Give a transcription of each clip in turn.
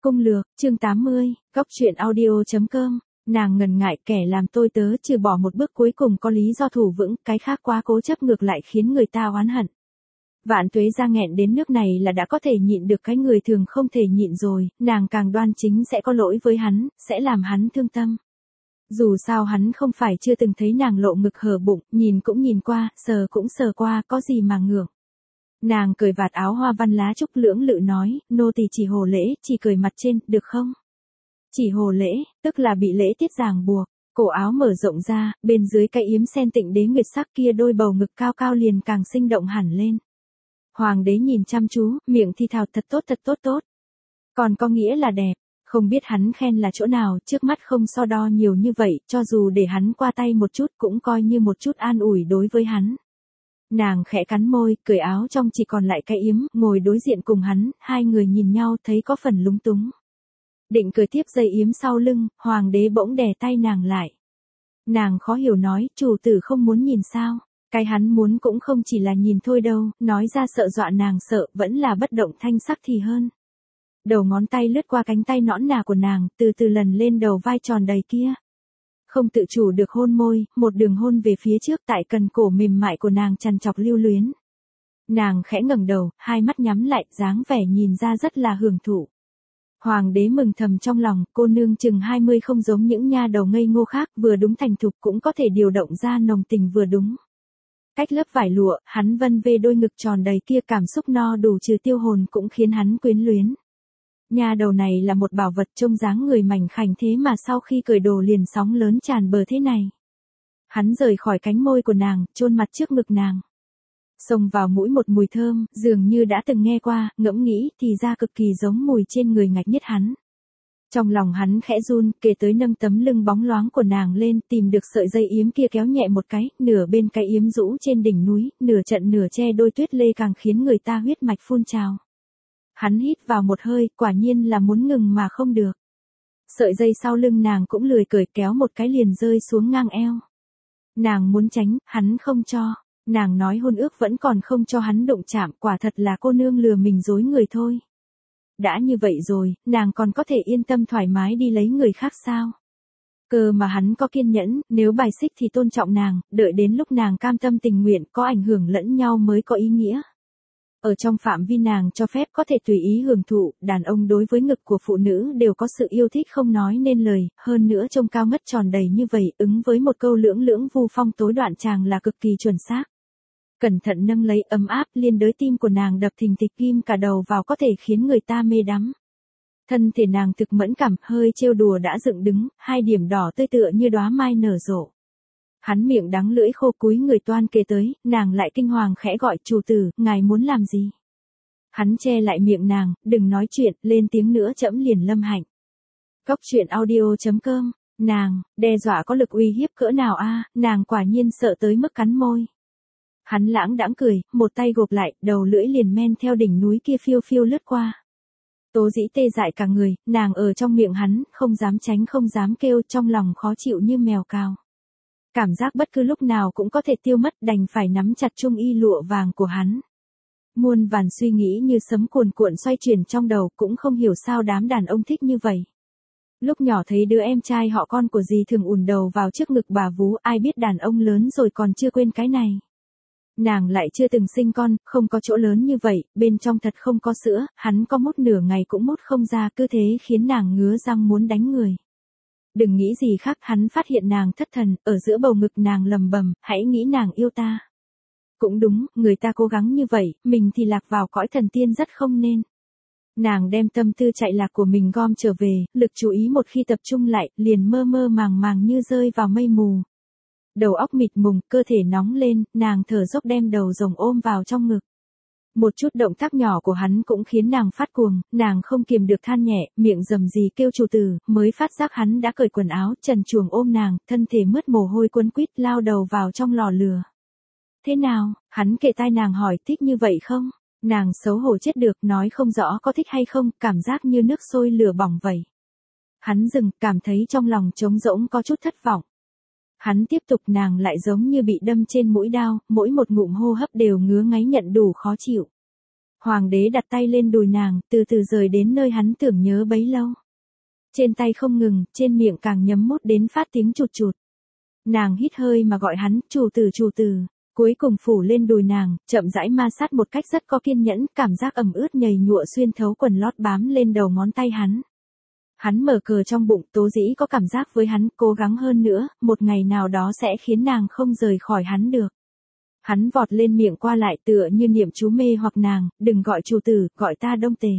Cung lược, chương 80, góc truyện audio.com. Nàng ngần ngại, kẻ làm tôi tớ trừ bỏ một bước cuối cùng có lý do thủ vững, cái khác quá cố chấp ngược lại khiến người ta oán hận. Vạn Tuế ra nghẹn đến nước này là đã có thể nhịn được cái người thường không thể nhịn rồi, nàng càng đoan chính sẽ có lỗi với hắn, sẽ làm hắn thương tâm. Dù sao hắn không phải chưa từng thấy nàng lộ ngực hở bụng, nhìn cũng nhìn qua, sờ cũng sờ qua, có gì mà ngượng. Nàng cởi vạt áo hoa văn lá trúc lưỡng lự nói, nô tỳ chỉ hồ lễ, chỉ cởi mặt trên, được không? Chỉ hồ lễ, tức là bị lễ tiết ràng buộc, cổ áo mở rộng ra, bên dưới cái yếm sen tịnh đế nguyệt sắc kia đôi bầu ngực cao cao liền càng sinh động hẳn lên. Hoàng đế nhìn chăm chú, miệng thì thào thật tốt thật tốt tốt. Còn có nghĩa là đẹp, không biết hắn khen là chỗ nào, trước mắt không so đo nhiều như vậy, cho dù để hắn qua tay một chút cũng coi như một chút an ủi đối với hắn. Nàng khẽ cắn môi, cởi áo trong chỉ còn lại cái yếm, ngồi đối diện cùng hắn, hai người nhìn nhau thấy có phần lúng túng. Định cởi tiếp dây yếm sau lưng, hoàng đế bỗng đè tay nàng lại. Nàng khó hiểu nói, chủ tử không muốn nhìn sao, cái hắn muốn cũng không chỉ là nhìn thôi đâu, nói ra sợ dọa nàng sợ, vẫn là bất động thanh sắc thì hơn. Đầu ngón tay lướt qua cánh tay nõn nà của nàng, từ từ lần lên đầu vai tròn đầy kia. Không tự chủ được hôn môi, một đường hôn về phía trước tại cần cổ mềm mại của nàng trằn trọc lưu luyến. Nàng khẽ ngẩng đầu, hai mắt nhắm lại, dáng vẻ nhìn ra rất là hưởng thụ. Hoàng đế mừng thầm trong lòng, cô nương chừng 20 không giống những nha đầu ngây ngô khác, vừa đúng thành thục cũng có thể điều động ra nồng tình vừa đúng. Cách lớp vải lụa, hắn vân vê đôi ngực tròn đầy kia, cảm xúc no đủ trừ tiêu hồn cũng khiến hắn quyến luyến. Nha đầu này là một bảo vật, trông dáng người mảnh khảnh thế mà sau khi cởi đồ liền sóng lớn tràn bờ thế này. Hắn rời khỏi cánh môi của nàng, chôn mặt trước ngực nàng. Xông vào mũi một mùi thơm, dường như đã từng nghe qua, ngẫm nghĩ thì ra cực kỳ giống mùi trên người ngạch nhất hắn. Trong lòng hắn khẽ run, kể tới nâng tấm lưng bóng loáng của nàng lên, tìm được sợi dây yếm kia kéo nhẹ một cái, nửa bên cái yếm rũ trên đỉnh núi, nửa trận nửa che đôi tuyết lê càng khiến người ta huyết mạch phun trào. Hắn hít vào một hơi, quả nhiên là muốn ngừng mà không được. Sợi dây sau lưng nàng cũng lười cởi, kéo một cái liền rơi xuống ngang eo. Nàng muốn tránh, hắn không cho. Nàng nói hôn ước vẫn còn không cho hắn đụng chạm, quả thật là cô nương lừa mình dối người thôi. Đã như vậy rồi, nàng còn có thể yên tâm thoải mái đi lấy người khác sao? Cơ mà hắn có kiên nhẫn, nếu bài xích thì tôn trọng nàng, đợi đến lúc nàng cam tâm tình nguyện, có ảnh hưởng lẫn nhau mới có ý nghĩa. Ở trong phạm vi nàng cho phép có thể tùy ý hưởng thụ, đàn ông đối với ngực của phụ nữ đều có sự yêu thích không nói nên lời, hơn nữa trông cao ngất tròn đầy như vậy, ứng với một câu lưỡng lưỡng vu phong tối đoạn chàng là cực kỳ chuẩn xác. Cẩn thận nâng lấy, ấm áp liên đới tim của nàng đập thình thịch, kim cả đầu vào có thể khiến người ta mê đắm. Thân thể nàng thực mẫn cảm, hơi trêu đùa đã dựng đứng, hai điểm đỏ tươi tựa như đóa mai nở rộ. Hắn miệng đắng lưỡi khô cúi người toan kề tới, nàng lại kinh hoàng khẽ gọi, chủ tử, ngài muốn làm gì? Hắn che lại miệng nàng, đừng nói chuyện, lên tiếng nữa trẫm liền lâm hạnh. Góc truyện audio.com, nàng, đe dọa có lực uy hiếp cỡ nào a? Nàng quả nhiên sợ tới mức cắn môi. Hắn lãng đãng cười, một tay gộp lại, đầu lưỡi liền men theo đỉnh núi kia phiêu phiêu lướt qua. Tố dĩ tê dại cả người, nàng ở trong miệng hắn, không dám tránh không dám kêu, trong lòng khó chịu như mèo cào. Cảm giác bất cứ lúc nào cũng có thể tiêu mất, đành phải nắm chặt chung y lụa vàng của hắn. Muôn vàn suy nghĩ như sấm cuồn cuộn xoay chuyển trong đầu, cũng không hiểu sao đám đàn ông thích như vậy. Lúc nhỏ thấy đứa em trai họ con của dì thường ùn đầu vào trước ngực bà vú, ai biết đàn ông lớn rồi còn chưa quên cái này. Nàng lại chưa từng sinh con, không có chỗ lớn như vậy, bên trong thật không có sữa, hắn có mút nửa ngày cũng mút không ra, cứ thế khiến nàng ngứa răng muốn đánh người. Đừng nghĩ gì khác, hắn phát hiện nàng thất thần, ở giữa bầu ngực nàng lầm bầm, hãy nghĩ nàng yêu ta. Cũng đúng, người ta cố gắng như vậy, mình thì lạc vào cõi thần tiên rất không nên. Nàng đem tâm tư chạy lạc của mình gom trở về, lực chú ý một khi tập trung lại, liền mơ mơ màng màng như rơi vào mây mù. Đầu óc mịt mùng, cơ thể nóng lên, nàng thở dốc đem đầu rồng ôm vào trong ngực. Một chút động tác nhỏ của hắn cũng khiến nàng phát cuồng, nàng không kiềm được than nhẹ, miệng rầm rì kêu chủ tử, mới phát giác hắn đã cởi quần áo, trần truồng ôm nàng, thân thể mướt mồ hôi quấn quýt lao đầu vào trong lò lửa. Thế nào, hắn kề tai nàng hỏi, thích như vậy không? Nàng xấu hổ chết được, nói không rõ có thích hay không, cảm giác như nước sôi lửa bỏng vậy. Hắn dừng, cảm thấy trong lòng trống rỗng có chút thất vọng. Hắn tiếp tục, nàng lại giống như bị đâm trên mũi đao, mỗi một ngụm hô hấp đều ngứa ngáy nhận đủ khó chịu. Hoàng đế đặt tay lên đùi nàng, từ từ rời đến nơi hắn tưởng nhớ bấy lâu. Trên tay không ngừng, trên miệng càng nhấm mút đến phát tiếng chụt chụt. Nàng hít hơi mà gọi hắn, chủ tử. Cuối cùng phủ lên đùi nàng, chậm rãi ma sát một cách rất có kiên nhẫn, cảm giác ẩm ướt nhầy nhụa xuyên thấu quần lót bám lên đầu ngón tay hắn. Hắn mở cờ trong bụng, Tố Dĩ có cảm giác với hắn, cố gắng hơn nữa, một ngày nào đó sẽ khiến nàng không rời khỏi hắn được. Hắn vọt lên miệng qua lại tựa như niệm chú mê hoặc nàng, đừng gọi chủ tử, gọi ta Đông Tề.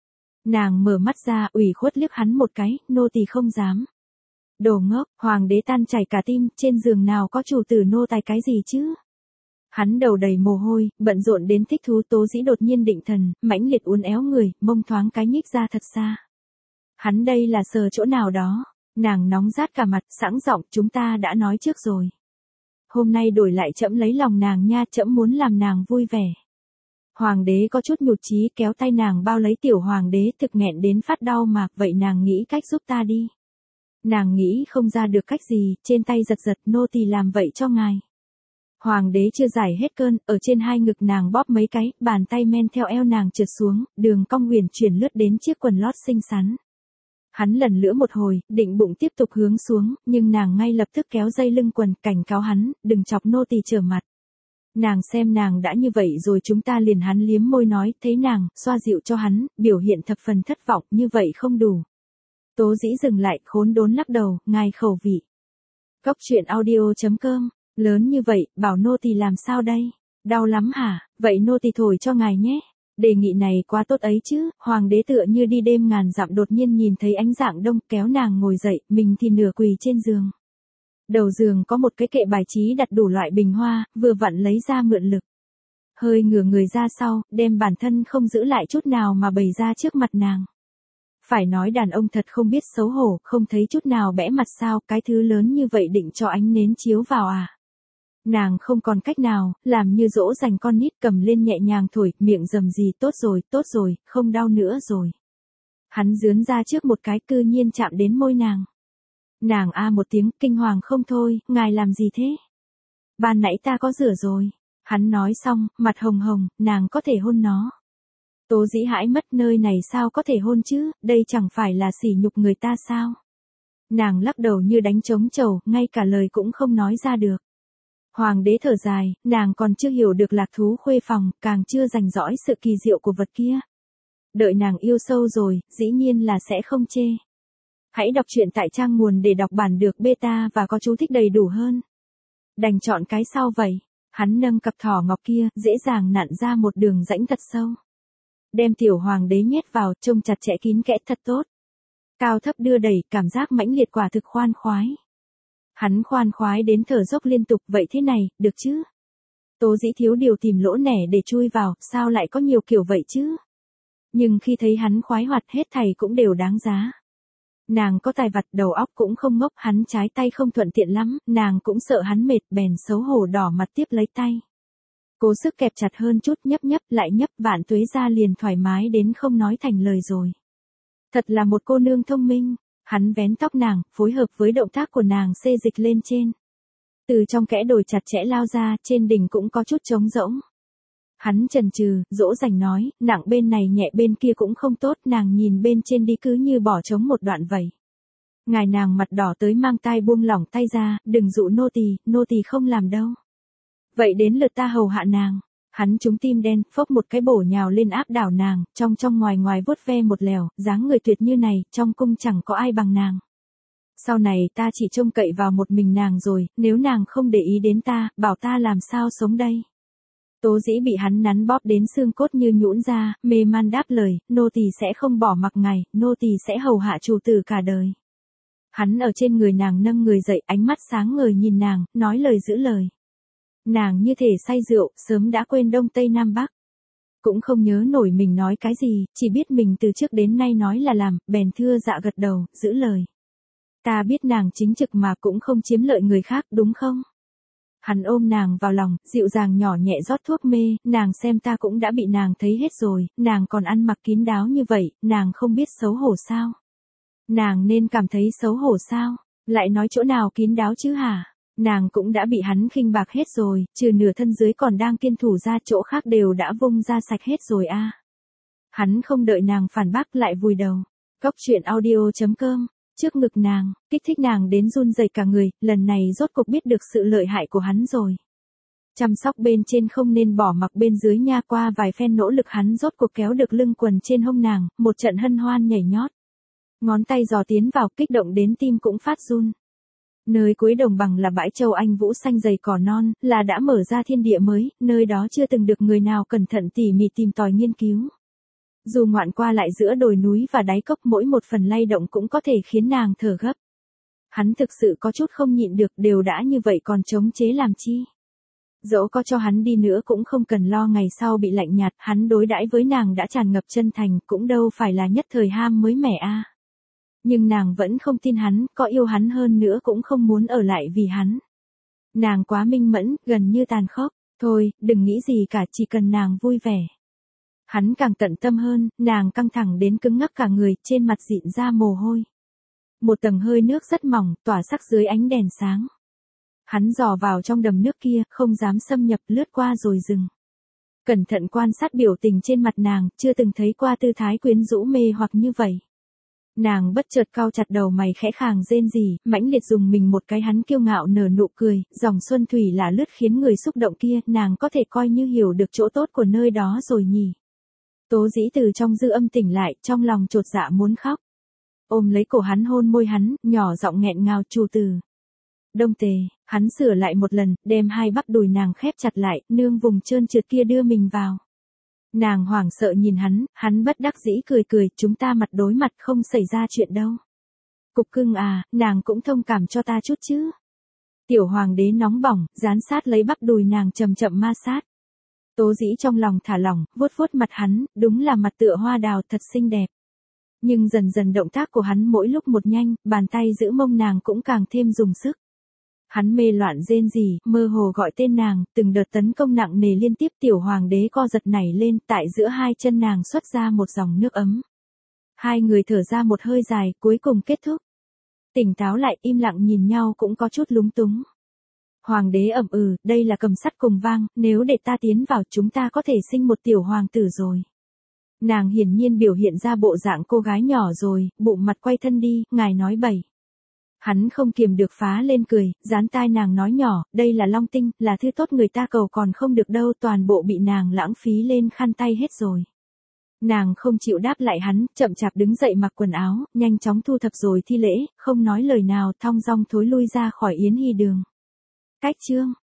Nàng mở mắt ra, ủy khuất liếc hắn một cái, nô tỳ không dám. Đồ ngốc, hoàng đế tan chảy cả tim, trên giường nào có chủ tử nô tài cái gì chứ? Hắn đầu đầy mồ hôi, bận rộn đến thích thú. Tố Dĩ đột nhiên định thần, mãnh liệt uốn éo người, mông thoáng cái nhích ra thật xa. Hắn đây là sờ chỗ nào đó, nàng nóng rát cả mặt, sẵn giọng, chúng ta đã nói trước rồi. Hôm nay đổi lại trẫm lấy lòng nàng nha, trẫm muốn làm nàng vui vẻ. Hoàng đế có chút nhụt chí, kéo tay nàng bao lấy. Tiểu hoàng đế thực nghẹn đến phát đau mà, vậy nàng nghĩ cách giúp ta đi. Nàng nghĩ không ra được cách gì, trên tay giật giật, nô tỳ làm vậy cho ngài. Hoàng đế chưa giải hết cơn, ở trên hai ngực nàng bóp mấy cái, bàn tay men theo eo nàng trượt xuống, đường cong huyền chuyển lướt đến chiếc quần lót xinh xắn. Hắn lần lữa một hồi, định bụng tiếp tục hướng xuống, nhưng nàng ngay lập tức kéo dây lưng quần, cảnh cáo hắn, đừng chọc nô tỳ trở mặt. Nàng xem nàng đã như vậy rồi, chúng ta liền. Hắn liếm môi nói, thấy nàng, xoa dịu cho hắn, biểu hiện thập phần thất vọng, như vậy không đủ. Tố Dĩ dừng lại, khốn đốn lắc đầu, ngài khẩu vị. Góc truyện audio.com, lớn như vậy, bảo nô tỳ làm sao đây? Đau lắm hả? Vậy nô tỳ thổi cho ngài nhé. Đề nghị này quá tốt ấy chứ. Hoàng đế tựa như đi đêm ngàn dặm, đột nhiên nhìn thấy ánh dạng đông, kéo nàng ngồi dậy, mình thì nửa quỳ trên giường. Đầu giường có một cái kệ bài trí đặt đủ loại bình hoa, vừa vặn lấy ra mượn lực. Hơi ngửa người ra sau, đem bản thân không giữ lại chút nào mà bày ra trước mặt nàng. Phải nói đàn ông thật không biết xấu hổ, không thấy chút nào bẽ mặt sao, cái thứ lớn như vậy định cho ánh nến chiếu vào à. Nàng không còn cách nào, làm như dỗ dành con nít, cầm lên nhẹ nhàng thổi, miệng rầm rì, tốt rồi, không đau nữa rồi. Hắn dướn ra trước một cái, cư nhiên chạm đến môi nàng. Nàng a một tiếng, kinh hoàng không thôi, ngài làm gì thế? Ban nãy ta có rửa rồi. Hắn nói xong, mặt hồng hồng, nàng có thể hôn nó. Tố Dĩ hãi mất, nơi này sao có thể hôn chứ, đây chẳng phải là sỉ nhục người ta sao? Nàng lắc đầu như đánh trống trầu, ngay cả lời cũng không nói ra được. Hoàng đế thở dài, nàng còn chưa hiểu được lạc thú khuê phòng, càng chưa rành rõi sự kỳ diệu của vật kia. Đợi nàng yêu sâu rồi, dĩ nhiên là sẽ không chê. Hãy đọc truyện tại trang nguồn để đọc bản được beta và có chú thích đầy đủ hơn. Đành chọn cái sau vậy. Hắn nâng cặp thỏ ngọc kia, dễ dàng nặn ra một đường rãnh thật sâu. Đem tiểu hoàng đế nhét vào, trông chặt chẽ kín kẽ thật tốt. Cao thấp đưa đẩy, cảm giác mãnh liệt, quả thực khoan khoái. Hắn khoan khoái đến thở dốc liên tục, vậy thế này, được chứ? Tố Dĩ thiếu điều tìm lỗ nẻ để chui vào, sao lại có nhiều kiểu vậy chứ? Nhưng khi thấy hắn khoái hoạt, hết thảy cũng đều đáng giá. Nàng có tài vặt, đầu óc cũng không ngốc, hắn trái tay không thuận tiện lắm, nàng cũng sợ hắn mệt, bèn xấu hổ đỏ mặt tiếp lấy tay. Cố sức kẹp chặt hơn chút, nhấp lại nhấp, Vạn Tuế ra liền thoải mái đến không nói thành lời rồi. Thật là một cô nương thông minh. Hắn vén tóc nàng, phối hợp với động tác của nàng xê dịch lên trên. Từ trong kẽ đồi chặt chẽ lao ra, trên đỉnh cũng có chút trống rỗng. Hắn chần chừ, dỗ dành nói, nặng bên này nhẹ bên kia cũng không tốt, nàng nhìn bên trên đi cứ như bỏ trống một đoạn vậy. Ngài nàng mặt đỏ tới mang tai buông lỏng tay ra, đừng dụ nô tỳ không làm đâu. Vậy đến lượt ta hầu hạ nàng. Hắn trúng tim đen, phốc một cái bổ nhào lên áp đảo nàng, trong ngoài vuốt ve một lèo, dáng người tuyệt như này, trong cung chẳng có ai bằng nàng. Sau này ta chỉ trông cậy vào một mình nàng rồi, nếu nàng không để ý đến ta, bảo ta làm sao sống đây. Tố Dĩ bị hắn nắn bóp đến xương cốt như nhũn ra, mê man đáp lời, nô tỳ sẽ không bỏ mặc ngài, nô tỳ sẽ hầu hạ chủ tử cả đời. Hắn ở trên người nàng nâng người dậy, ánh mắt sáng ngời nhìn nàng, nói lời giữ lời. Nàng như thể say rượu, sớm đã quên Đông Tây Nam Bắc. Cũng không nhớ nổi mình nói cái gì, chỉ biết mình từ trước đến nay nói là làm, bèn thưa dạ gật đầu, giữ lời. Ta biết nàng chính trực mà cũng không chiếm lợi người khác, đúng không? Hắn ôm nàng vào lòng, dịu dàng nhỏ nhẹ rót thuốc mê, nàng xem ta cũng đã bị nàng thấy hết rồi, nàng còn ăn mặc kín đáo như vậy, nàng không biết xấu hổ sao? Nàng nên cảm thấy xấu hổ sao? Lại nói chỗ nào kín đáo chứ hả? Nàng cũng đã bị hắn khinh bạc hết rồi, trừ nửa thân dưới còn đang kiên thủ ra, chỗ khác đều đã vung ra sạch hết rồi a. Hắn không đợi nàng phản bác lại vùi đầu. Cốc truyện audio.com, trước ngực nàng, kích thích nàng đến run rẩy cả người, lần này rốt cuộc biết được sự lợi hại của hắn rồi. Chăm sóc bên trên không nên bỏ mặc bên dưới nha, qua vài phen nỗ lực hắn rốt cuộc kéo được lưng quần trên hông nàng, một trận hân hoan nhảy nhót. Ngón tay dò tiến vào, kích động đến tim cũng phát run. Nơi cuối đồng bằng là bãi châu Anh Vũ xanh dày cỏ non, là đã mở ra thiên địa mới, nơi đó chưa từng được người nào cẩn thận tỉ mỉ tìm tòi nghiên cứu. Dù ngoạn qua lại giữa đồi núi và đáy cốc, mỗi một phần lay động cũng có thể khiến nàng thở gấp. Hắn thực sự có chút không nhịn được, đều đã như vậy còn chống chế làm chi. Dẫu có cho hắn đi nữa cũng không cần lo ngày sau bị lạnh nhạt, hắn đối đãi với nàng đã tràn ngập chân thành, cũng đâu phải là nhất thời ham mới mẻ a. Nhưng nàng vẫn không tin hắn, có yêu hắn hơn nữa cũng không muốn ở lại vì hắn. Nàng quá minh mẫn, gần như tàn khốc, thôi, đừng nghĩ gì cả, chỉ cần nàng vui vẻ. Hắn càng tận tâm hơn, nàng căng thẳng đến cứng ngắc cả người, trên mặt dịn ra mồ hôi. Một tầng hơi nước rất mỏng, tỏa sắc dưới ánh đèn sáng. Hắn dò vào trong đầm nước kia, không dám xâm nhập, lướt qua rồi dừng. Cẩn thận quan sát biểu tình trên mặt nàng, chưa từng thấy qua tư thái quyến rũ mê hoặc như vậy. Nàng bất chợt cau chặt đầu mày, khẽ khàng rên rỉ, mãnh liệt dùng mình một cái. Hắn kiêu ngạo nở nụ cười, dòng xuân thủy là lướt khiến người xúc động kia, nàng có thể coi như hiểu được chỗ tốt của nơi đó rồi nhỉ. Tố Dĩ từ trong dư âm tỉnh lại, trong lòng chột dạ muốn khóc. Ôm lấy cổ hắn, hôn môi hắn, nhỏ giọng nghẹn ngào, chủ tử. Đông Tề, hắn sửa lại một lần, đem hai bắp đùi nàng khép chặt lại, nương vùng trơn trượt kia đưa mình vào. Nàng hoảng sợ nhìn hắn bất đắc dĩ cười cười, chúng ta mặt đối mặt không xảy ra chuyện đâu. Cục cưng à, nàng cũng thông cảm cho ta chút chứ. Tiểu hoàng đế nóng bỏng, dán sát lấy bắp đùi nàng chậm chậm ma sát. Tố Dĩ trong lòng thả lỏng, vuốt vuốt mặt hắn, đúng là mặt tựa hoa đào thật xinh đẹp. Nhưng dần dần động tác của hắn mỗi lúc một nhanh, bàn tay giữ mông nàng cũng càng thêm dùng sức. Hắn mê loạn rên rỉ, mơ hồ gọi tên nàng, từng đợt tấn công nặng nề liên tiếp. Tiểu hoàng đế co giật nảy lên, tại giữa hai chân nàng xuất ra một dòng nước ấm. Hai người thở ra một hơi dài, cuối cùng kết thúc. Tỉnh táo lại, im lặng nhìn nhau cũng có chút lúng túng. Hoàng đế ậm ừ, đây là cầm sắt cùng vang, nếu để ta tiến vào chúng ta có thể sinh một tiểu hoàng tử rồi. Nàng hiển nhiên biểu hiện ra bộ dạng cô gái nhỏ rồi, bụng mặt quay thân đi, ngài nói bậy. Hắn không kiềm được phá lên cười, dán tai nàng nói nhỏ, đây là long tinh, là thứ tốt người ta cầu còn không được đâu, toàn bộ bị nàng lãng phí lên khăn tay hết rồi. Nàng không chịu đáp lại hắn, chậm chạp đứng dậy mặc quần áo, nhanh chóng thu thập rồi thi lễ, không nói lời nào, thong dong thối lui ra khỏi Yến Hy đường. Cách chương